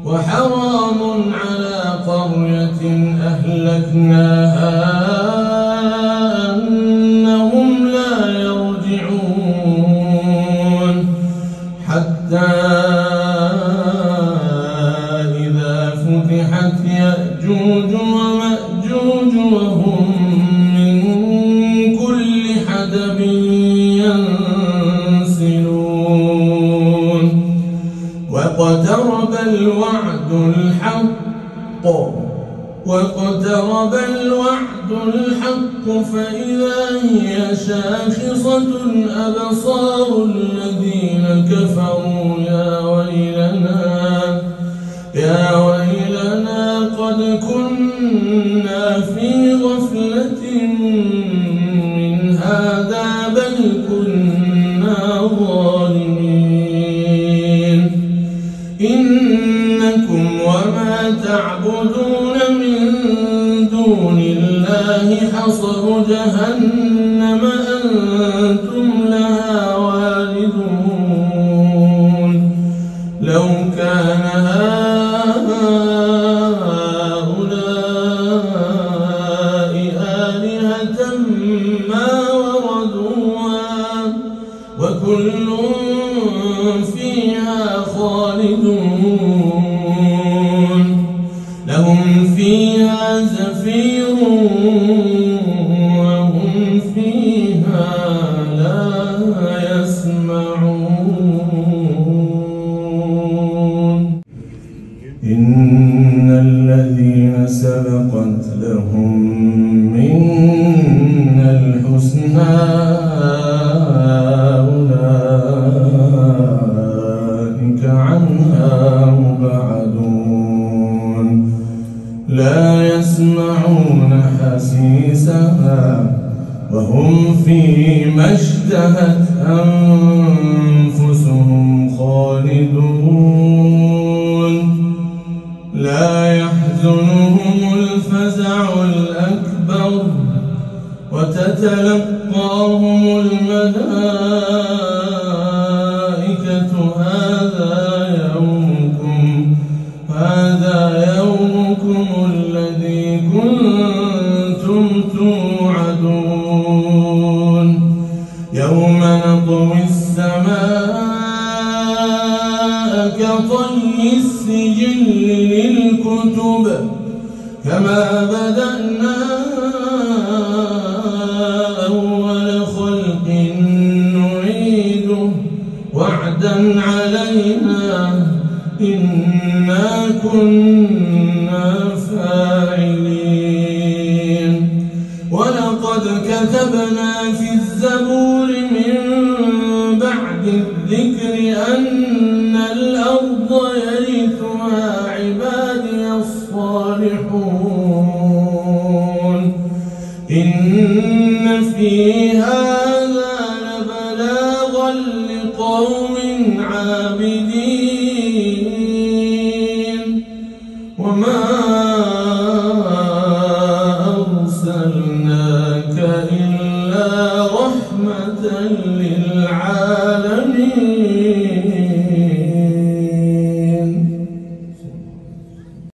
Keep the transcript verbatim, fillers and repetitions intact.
وحرام على قرية أهلكناها أنهم لا يرجعون حتى إذا فتحت يأجوج ومأجوج وهم من كل حدب ينسلون واقترب الوعد الحق واقترب الوعد الحق فإذا هي شاخصة أبصار الذين كفروا يا ويلنا يا ويلنا قد كنا في غفلة من هذا بل كنا ظالمين إنكم وما تعبدون من دون الله حصب جهنم أنتم لها واردون لو كان هؤلاء آلهة ما وردوها وكل فيها خالدون لهم فيها زفير وهم فيها لا يسمعون إن الذين سبقت لهم منا الحسنى أولئك عنها مبعدون لا يسمعون حسيسها وهم فيما اشتهت أنفسهم خالدون لا يحزنهم الفزع الأكبر وتتلقاهم الملائكة هذا يومكم هذا يومكم الذي كنتم توعدون يوم نطوي السماء كطي السجل للكتب كما بدأنا أول خلق نعيده وعدا علينا إنا كنا فاعلين ولقد كتبنا في الزبور من بعد الذكر أن الأرض يرثها عبادي الصالحون إن في هذا لبلاغا لقوم عابدين وما أرسلناك إلا رحمة للعالمين.